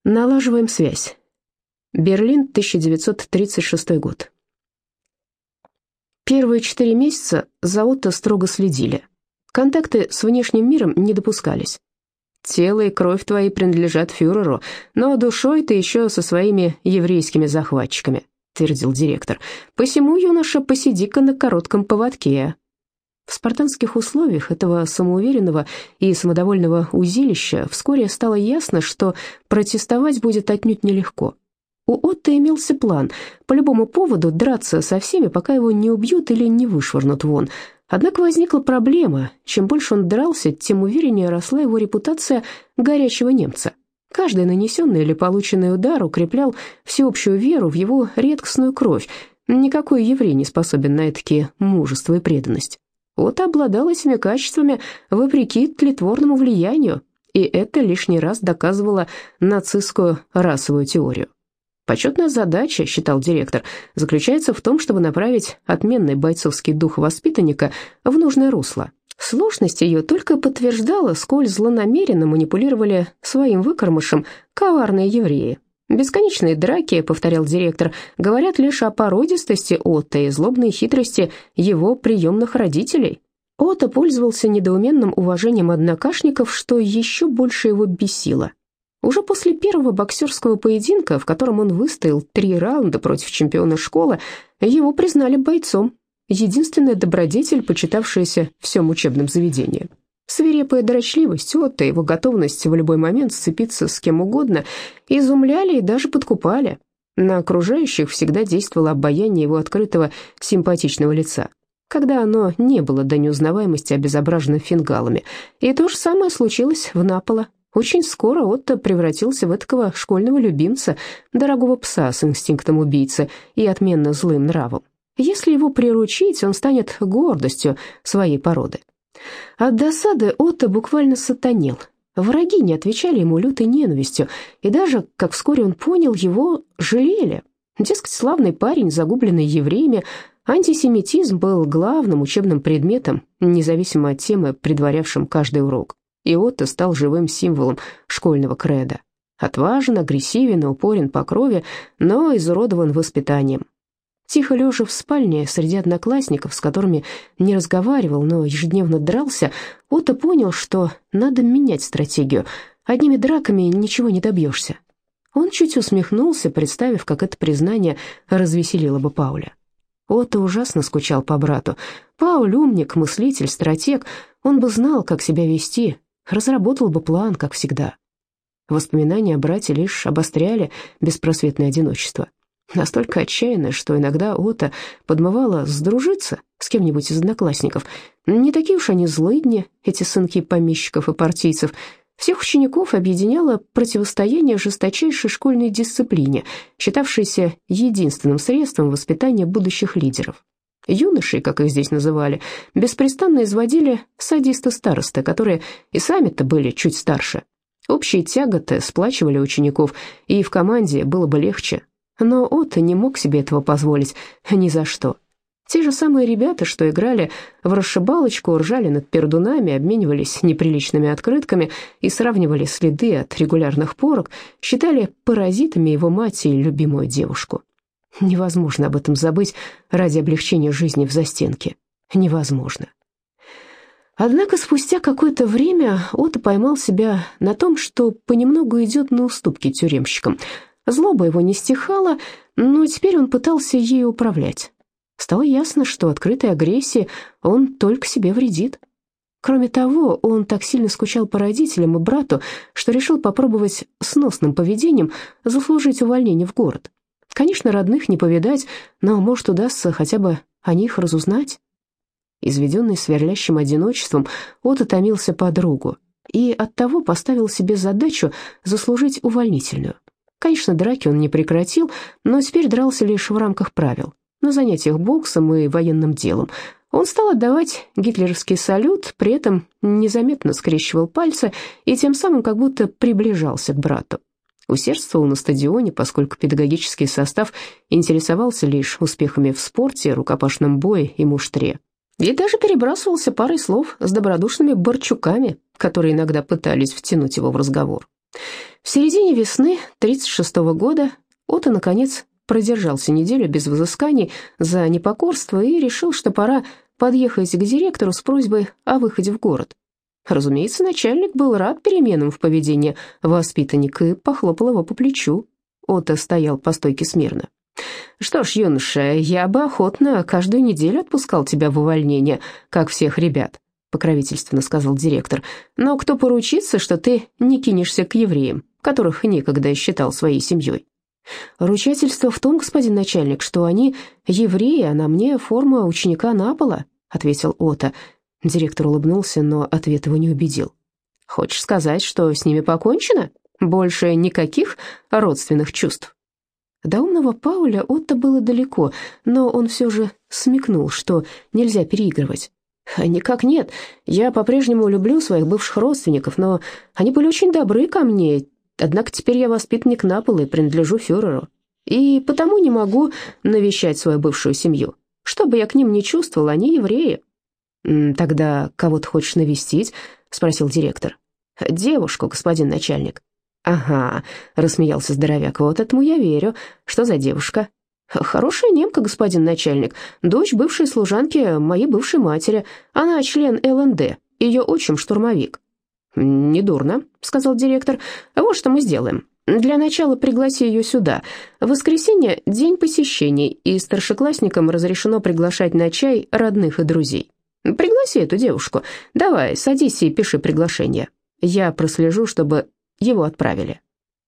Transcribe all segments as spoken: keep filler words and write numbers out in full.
Налаживаем связь. Берлин, тысяча девятьсот тридцать шестой год. Первые четыре месяца за Отто строго следили. Контакты с внешним миром не допускались. «Тело и кровь твои принадлежат фюреру, но душой ты еще со своими еврейскими захватчиками», — твердил директор. «Посему, юноша, посиди-ка на коротком поводке». В спартанских условиях этого самоуверенного и самодовольного узилища вскоре стало ясно, что протестовать будет отнюдь нелегко. У Отто имелся план по любому поводу драться со всеми, пока его не убьют или не вышвырнут вон. Однако возникла проблема. Чем больше он дрался, тем увереннее росла его репутация горячего немца. Каждый нанесенный или полученный удар укреплял всеобщую веру в его редкостную кровь. Никакой еврей не способен на этакие мужество и преданность. Отто обладал этими качествами вопреки тлетворному влиянию, и это лишний раз доказывало нацистскую расовую теорию. Почетная задача, считал директор, заключается в том, чтобы направить отменный бойцовский дух воспитанника в нужное русло. Сложность ее только подтверждала, сколь злонамеренно манипулировали своим выкормышем коварные евреи. «Бесконечные драки», — повторял директор, — «говорят лишь о породистости Отто и злобной хитрости его приемных родителей». Отто пользовался недоуменным уважением однокашников, что еще больше его бесило. Уже после первого боксерского поединка, в котором он выстоял три раунда против чемпиона школы, его признали бойцом, единственная добродетель, почитавшаяся всем учебным заведением. Свирепая дрочливость Отто, его готовность в любой момент сцепиться с кем угодно, изумляли и даже подкупали. На окружающих всегда действовало обаяние его открытого симпатичного лица, когда оно не было до неузнаваемости обезображено фингалами. И то же самое случилось в Наполо. Очень скоро Отто превратился в этакого школьного любимца, дорогого пса с инстинктом убийцы и отменно злым нравом. Если его приручить, он станет гордостью своей породы. От досады Отто буквально сатанел. Враги не отвечали ему лютой ненавистью, и даже, как вскоре он понял, его жалели. Дескать, славный парень, загубленный евреями, антисемитизм был главным учебным предметом, независимо от темы, предварявшим каждый урок. И Отто стал живым символом школьного кредо. Отважен, агрессивен, упорен по крови, но изуродован воспитанием. Тихо лежа в спальне среди одноклассников, с которыми не разговаривал, но ежедневно дрался, Отто понял, что надо менять стратегию. Одними драками ничего не добьешься. Он чуть усмехнулся, представив, как это признание развеселило бы Пауля. Отто ужасно скучал по брату. Пауль умник, мыслитель, стратег. Он бы знал, как себя вести, разработал бы план, как всегда. Воспоминания о брате лишь обостряли беспросветное одиночество. Настолько отчаянно, что иногда Отто подмывало сдружиться с кем-нибудь из одноклассников. Не такие уж они злыдни, эти сынки помещиков и партийцев. Всех учеников объединяло противостояние жесточайшей школьной дисциплине, считавшейся единственным средством воспитания будущих лидеров. Юношей, как их здесь называли, беспрестанно изводили садисты-старосты, которые и сами-то были чуть старше. Общие тяготы сплачивали учеников, и в команде было бы легче. Но Отто не мог себе этого позволить ни за что. Те же самые ребята, что играли в расшибалочку, ржали над пердунами, обменивались неприличными открытками и сравнивали следы от регулярных порок, считали паразитами его мать и любимую девушку. Невозможно об этом забыть ради облегчения жизни в застенке. Невозможно. Однако спустя какое-то время Отто поймал себя на том, что понемногу идет на уступки тюремщикам. Злоба его не стихала, но теперь он пытался ею управлять. Стало ясно, что открытой агрессией он только себе вредит. Кроме того, он так сильно скучал по родителям и брату, что решил попробовать сносным поведением заслужить увольнение в город. Конечно, родных не повидать, но, может, удастся хотя бы о них разузнать. Изведенный сверлящим одиночеством, Отто томился по другу и оттого поставил себе задачу заслужить увольнительную. Конечно, драки он не прекратил, но теперь дрался лишь в рамках правил, на занятиях боксом и военным делом. Он стал отдавать гитлеровский салют, при этом незаметно скрещивал пальцы и тем самым как будто приближался к брату. Усердствовал на стадионе, поскольку педагогический состав интересовался лишь успехами в спорте, рукопашном бое и муштре. И даже перебрасывался парой слов с добродушными борчуками, которые иногда пытались втянуть его в разговор. В середине весны тридцать шестого года Отто, наконец, продержался неделю без взысканий за непокорство и решил, что пора подъехать к директору с просьбой о выходе в город. Разумеется, начальник был рад переменам в поведении воспитанника и похлопал его по плечу. Отто стоял по стойке смирно. «Что ж, юноша, я бы охотно каждую неделю отпускал тебя в увольнение, как всех ребят», — покровительственно сказал директор. «Но кто поручится, что ты не кинешься к евреям, которых некогда считал своей семьей?» «Ручательство в том, господин начальник, что они евреи, а на мне форма ученика Напола», — ответил Отто. Директор улыбнулся, но ответ его не убедил. «Хочешь сказать, что с ними покончено? Больше никаких родственных чувств?» До умного Пауля Отто было далеко, но он все же смекнул, что нельзя переигрывать. «Никак нет. Я по-прежнему люблю своих бывших родственников, но они были очень добры ко мне. Однако теперь я воспитанник Напола и принадлежу фюреру. И потому не могу навещать свою бывшую семью. Что бы я к ним ни чувствовал, они евреи». «Тогда кого ты хочешь навестить?» — спросил директор. «Девушку, господин начальник». «Ага», — рассмеялся здоровяк, — «вот этому я верю. Что за девушка?» «Хорошая немка, господин начальник, дочь бывшей служанки моей бывшей матери. Она член эл эн дэ, ее отчим штурмовик». «Недурно», — сказал директор. «Вот что мы сделаем. Для начала пригласи ее сюда. В воскресенье — день посещений, и старшеклассникам разрешено приглашать на чай родных и друзей. Пригласи эту девушку. Давай, садись и пиши приглашение. Я прослежу, чтобы его отправили».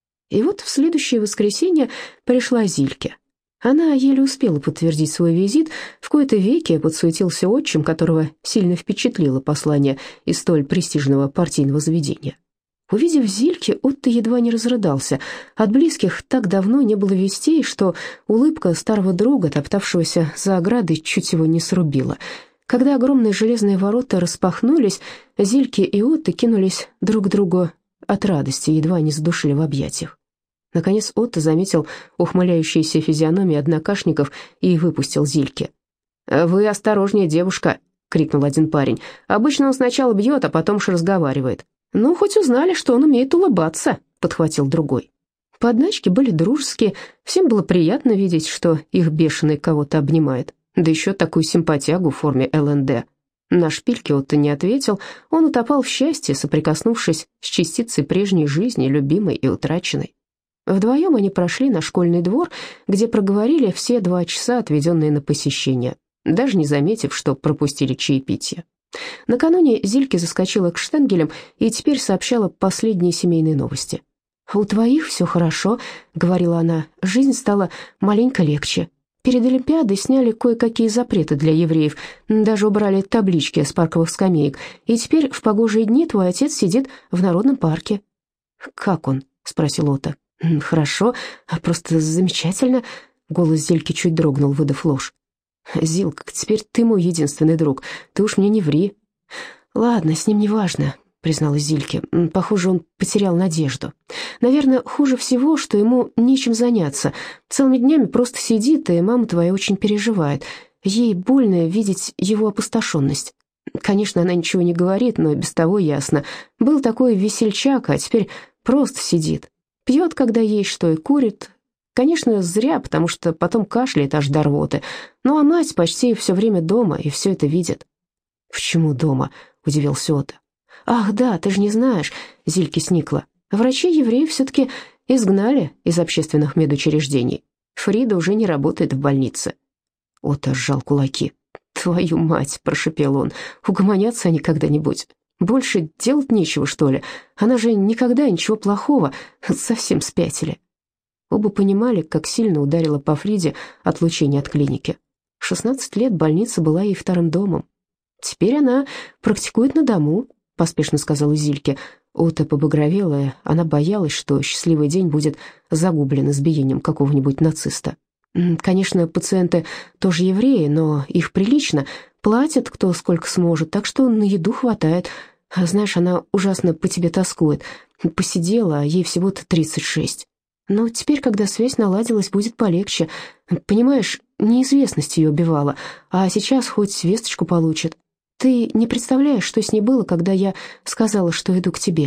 И вот в следующее воскресенье пришла Зильке. Она еле успела подтвердить свой визит, в кои-то веки подсуетился отчим, которого сильно впечатлило послание из столь престижного партийного заведения. Увидев Зильке, Отто едва не разрыдался. От близких так давно не было вестей, что улыбка старого друга, топтавшегося за оградой, чуть его не срубила. Когда огромные железные ворота распахнулись, Зильке и Отто кинулись друг к другу от радости, едва не задушили в объятиях. Наконец Отто заметил ухмыляющиеся физиономии однокашников и выпустил Зильке. «Вы осторожнее, девушка!» — крикнул один парень. «Обычно он сначала бьет, а потом уж разговаривает». «Ну, хоть узнали, что он умеет улыбаться», — подхватил другой. Подначки были дружеские, всем было приятно видеть, что их бешеный кого-то обнимает, да еще такую симпатягу в форме эл эн дэ. На шпильке Отто не ответил, он утопал в счастье, соприкоснувшись с частицей прежней жизни, любимой и утраченной. Вдвоем они прошли на школьный двор, где проговорили все два часа, отведенные на посещение, даже не заметив, что пропустили чаепитие. Накануне Зильке заскочила к Штенгелям и теперь сообщала последние семейные новости. «У твоих все хорошо», — говорила она, — «жизнь стала маленько легче. Перед Олимпиадой сняли кое-какие запреты для евреев, даже убрали таблички с парковых скамеек, и теперь в погожие дни твой отец сидит в народном парке». «Как он?» — спросил Отто. «Хорошо, просто замечательно», — голос Зильки чуть дрогнул, выдав ложь. «Зилка, теперь ты мой единственный друг, ты уж мне не ври». «Ладно, с ним не важно», — призналась Зильке. «Похоже, он потерял надежду. Наверное, хуже всего, что ему нечем заняться. Целыми днями просто сидит, и мама твоя очень переживает. Ей больно видеть его опустошенность. Конечно, она ничего не говорит, но без того ясно. Был такой весельчак, а теперь просто сидит. Пьет, когда есть что, и курит. Конечно, зря, потому что потом кашляет аж до рвоты. Ну, а мать почти все время дома, и все это видит». «Почему дома?» — удивился Отто. «Ах, да, ты же не знаешь», — Зильке сникла. «Врачи-евреев все-таки изгнали из общественных медучреждений. Фрида уже не работает в больнице». Отто сжал кулаки. «Твою мать!» — прошипел он. «Угомонятся они когда-нибудь. Больше делать нечего, что ли? Она же никогда ничего плохого. Совсем спятили». Оба понимали, как сильно ударило по Фриде отлучение от клиники. В шестнадцать лет больница была ей вторым домом. «Теперь она практикует на дому», — поспешно сказала Зильке. Отто побагровела, она боялась, что счастливый день будет загублен избиением какого-нибудь нациста. «Конечно, пациенты тоже евреи, но их прилично, платят кто сколько сможет, так что на еду хватает. Знаешь, она ужасно по тебе тоскует. Посидела, а ей всего-то тридцать шесть. Но теперь, когда связь наладилась, будет полегче. Понимаешь, неизвестность ее убивала, а сейчас хоть весточку получит. Ты не представляешь, что с ней было, когда я сказала, что иду к тебе.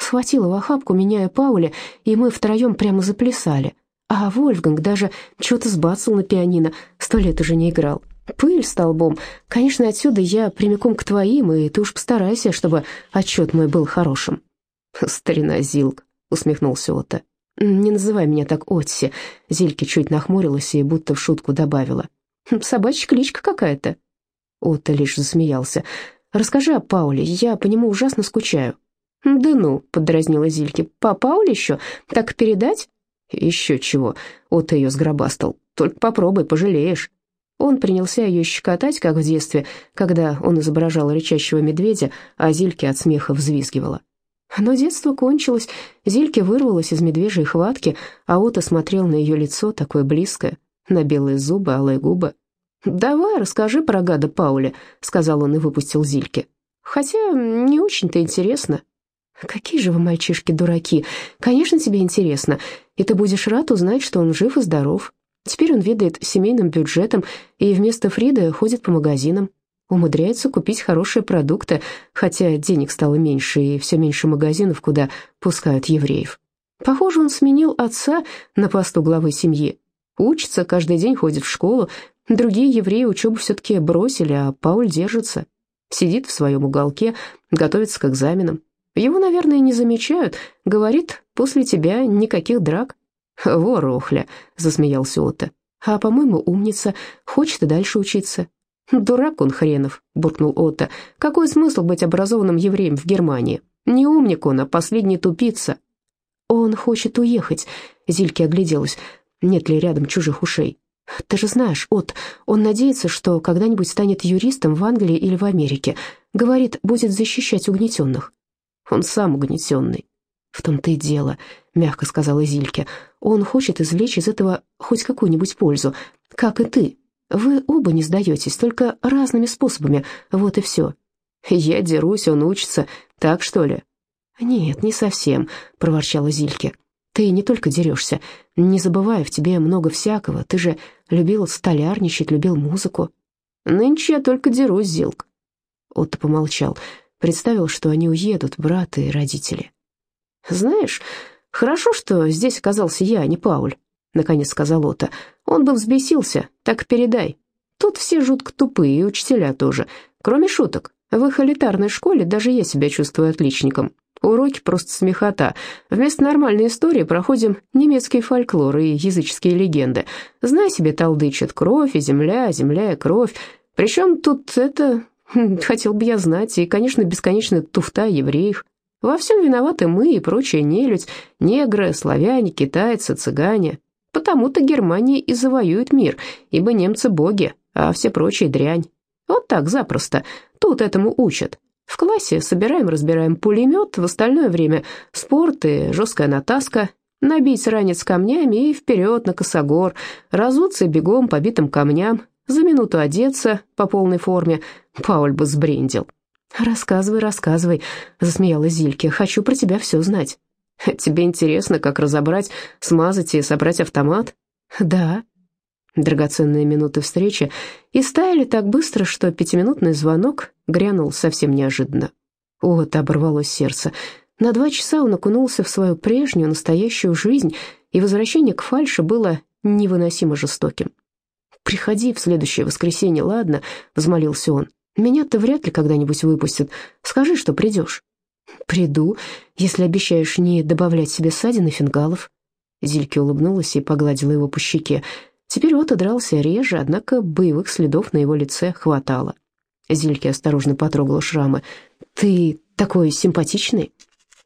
Схватила в охапку меня и Пауля, и мы втроем прямо заплясали. А Вольфганг даже что-то сбацал на пианино, сто лет уже не играл. Пыль столбом. Конечно, отсюда я прямиком к твоим, и ты уж постарайся, чтобы отчет мой был хорошим». «Старина Зилк», — усмехнулся Отто. «Не называй меня так, Отси». Зильке чуть нахмурилась и будто в шутку добавила. «Собачья кличка какая-то». Отто лишь засмеялся. «Расскажи о Пауле, я по нему ужасно скучаю». «Да ну», — поддразнила Зильке, — «по Пауле еще? Так передать?» «Еще чего», — Отто ее сгробастал. «Только попробуй, пожалеешь». Он принялся ее щекотать, как в детстве, когда он изображал рычащего медведя, а Зильке от смеха взвизгивала. Но детство кончилось, Зильке вырвалась из медвежьей хватки, а Отто смотрел на ее лицо, такое близкое, на белые зубы, алые губы. «Давай, расскажи про гада Пауля», — сказал он и выпустил Зильке. «Хотя не очень-то интересно». «Какие же вы, мальчишки, дураки! Конечно, тебе интересно, и ты будешь рад узнать, что он жив и здоров. Теперь он ведает семейным бюджетом и вместо Фриды ходит по магазинам. Умудряется купить хорошие продукты, хотя денег стало меньше и все меньше магазинов, куда пускают евреев. Похоже, он сменил отца на посту главы семьи. Учится, каждый день ходит в школу. Другие евреи учебу все-таки бросили, а Пауль держится. Сидит в своем уголке, готовится к экзаменам. Его, наверное, не замечают. Говорит, после тебя никаких драк». «Вор, Охля», — засмеялся Отто. «А, по-моему, умница, хочет и дальше учиться». «Дурак он хренов», — буркнул Отто. «Какой смысл быть образованным евреем в Германии? Не умник он, а последний тупица». «Он хочет уехать», — Зильке огляделась. Нет ли рядом чужих ушей? «Ты же знаешь, От, он надеется, что когда-нибудь станет юристом в Англии или в Америке. Говорит, будет защищать угнетенных». «Он сам угнетенный». «В том-то и дело», — мягко сказала Зильке. «Он хочет извлечь из этого хоть какую-нибудь пользу, как и ты. Вы оба не сдаетесь, только разными способами, вот и все». «Я дерусь, он учится, так что ли?» «Нет, не совсем», — проворчала Зильке. «Ты не только дерешься, не забывай, в тебе много всякого, ты же любил столярничать, любил музыку». «Нынче я только дерусь, Зилк». Отто помолчал, представил, что они уедут, брат и родители. «Знаешь, хорошо, что здесь оказался я, а не Пауль», — наконец сказал Отто. «Он бы взбесился, так передай. Тут все жутко тупые, и учителя тоже. Кроме шуток, в их элитарной школе даже я себя чувствую отличником. Уроки просто смехота. Вместо нормальной истории проходим немецкий фольклор и языческие легенды. Знай себе, толдычат, кровь и земля, земля и кровь. Причем тут это... хотел бы я знать, и, конечно, бесконечная туфта евреев. Во всем виноваты мы и прочая нелюдь, негры, славяне, китайцы, цыгане. Потому-то Германия и завоюет мир, ибо немцы боги, а все прочие дрянь. Вот так запросто. Тут этому учат. В классе собираем-разбираем пулемет, в остальное время спорт и жесткая натаска. Набить ранец камнями и вперед на косогор, разуться бегом по битым камням, за минуту одеться по полной форме. Пауль бы сбрендил. «Рассказывай, рассказывай», — засмеялась Зильке. «Хочу про тебя все знать». «Тебе интересно, как разобрать, смазать и собрать автомат?» «Да». Драгоценные минуты встречи истаяли так быстро, что пятиминутный звонок грянул совсем неожиданно. Вот оборвалось сердце. На два часа он окунулся в свою прежнюю, настоящую жизнь, и возвращение к фальши было невыносимо жестоким. «Приходи в следующее воскресенье, ладно?» — взмолился он. «Меня-то вряд ли когда-нибудь выпустят. Скажи, что придешь». «Приду, если обещаешь не добавлять себе ссадин и фингалов». Зильке улыбнулась и погладила его по щеке. Теперь Отто дрался реже, однако боевых следов на его лице хватало. Зильке осторожно потрогала шрамы. «Ты такой симпатичный».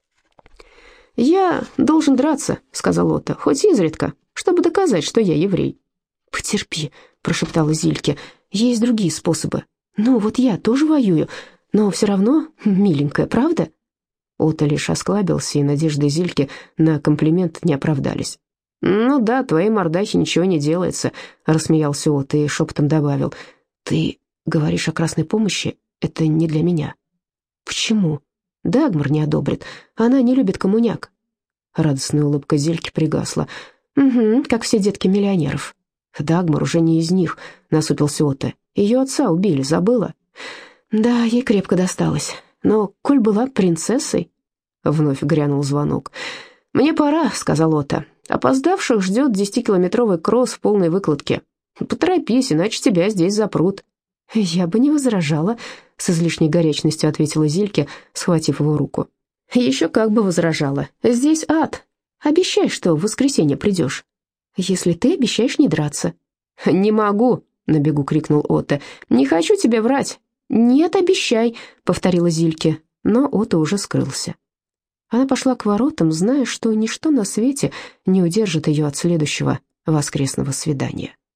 «Я должен драться», — сказал Отто, — «хоть изредка, чтобы доказать, что я еврей». «Потерпи», — прошептала Зильке, — «есть другие способы. Ну, вот я тоже воюю, но все равно миленькая, правда?» Отто лишь осклабился, и надежды Зильки на комплимент не оправдались. «Ну да, твоей мордахе ничего не делается», — рассмеялся Отто и шепотом добавил. «Ты говоришь о красной помощи? Это не для меня». «Почему?» «Дагмар не одобрит. Она не любит коммуняк». Радостная улыбка Зильки пригасла. «Угу, как все детки миллионеров». «Дагмар уже не из них», — насупился Отто. «Ее отца убили, забыла?» «Да, ей крепко досталось. Но коль была принцессой...» вновь грянул звонок. «Мне пора», — сказал Отто. «Опоздавших ждет десятикилометровый кросс в полной выкладке. Поторопись, иначе тебя здесь запрут». «Я бы не возражала», — с излишней горячностью ответила Зильке, схватив его руку. «Еще как бы возражала. Здесь ад. Обещай, что в воскресенье придешь». «Если ты обещаешь не драться». «Не могу», — на бегу крикнул Отто. «Не хочу тебе врать». «Нет, обещай», — повторила Зильке, но Отто уже скрылся. Она пошла к воротам, зная, что ничто на свете не удержит ее от следующего воскресного свидания.